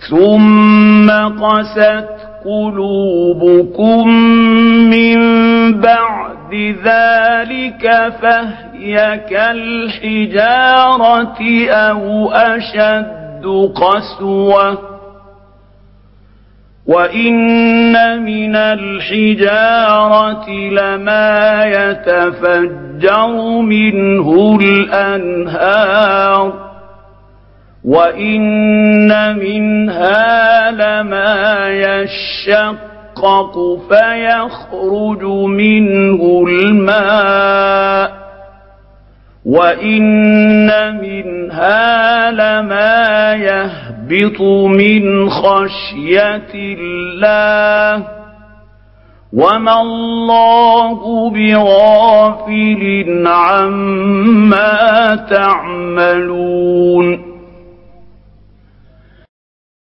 ثم قست قلوبكم من بعد ذلك فهي كالحجارة أو أشد قسوة وإن من الحجارة لما يتفجر منه الأنهار وإن منها لما يشقق فيخرج منه الماء وإن منها لما يهبط من خشية الله وما الله بغافل عما تعملون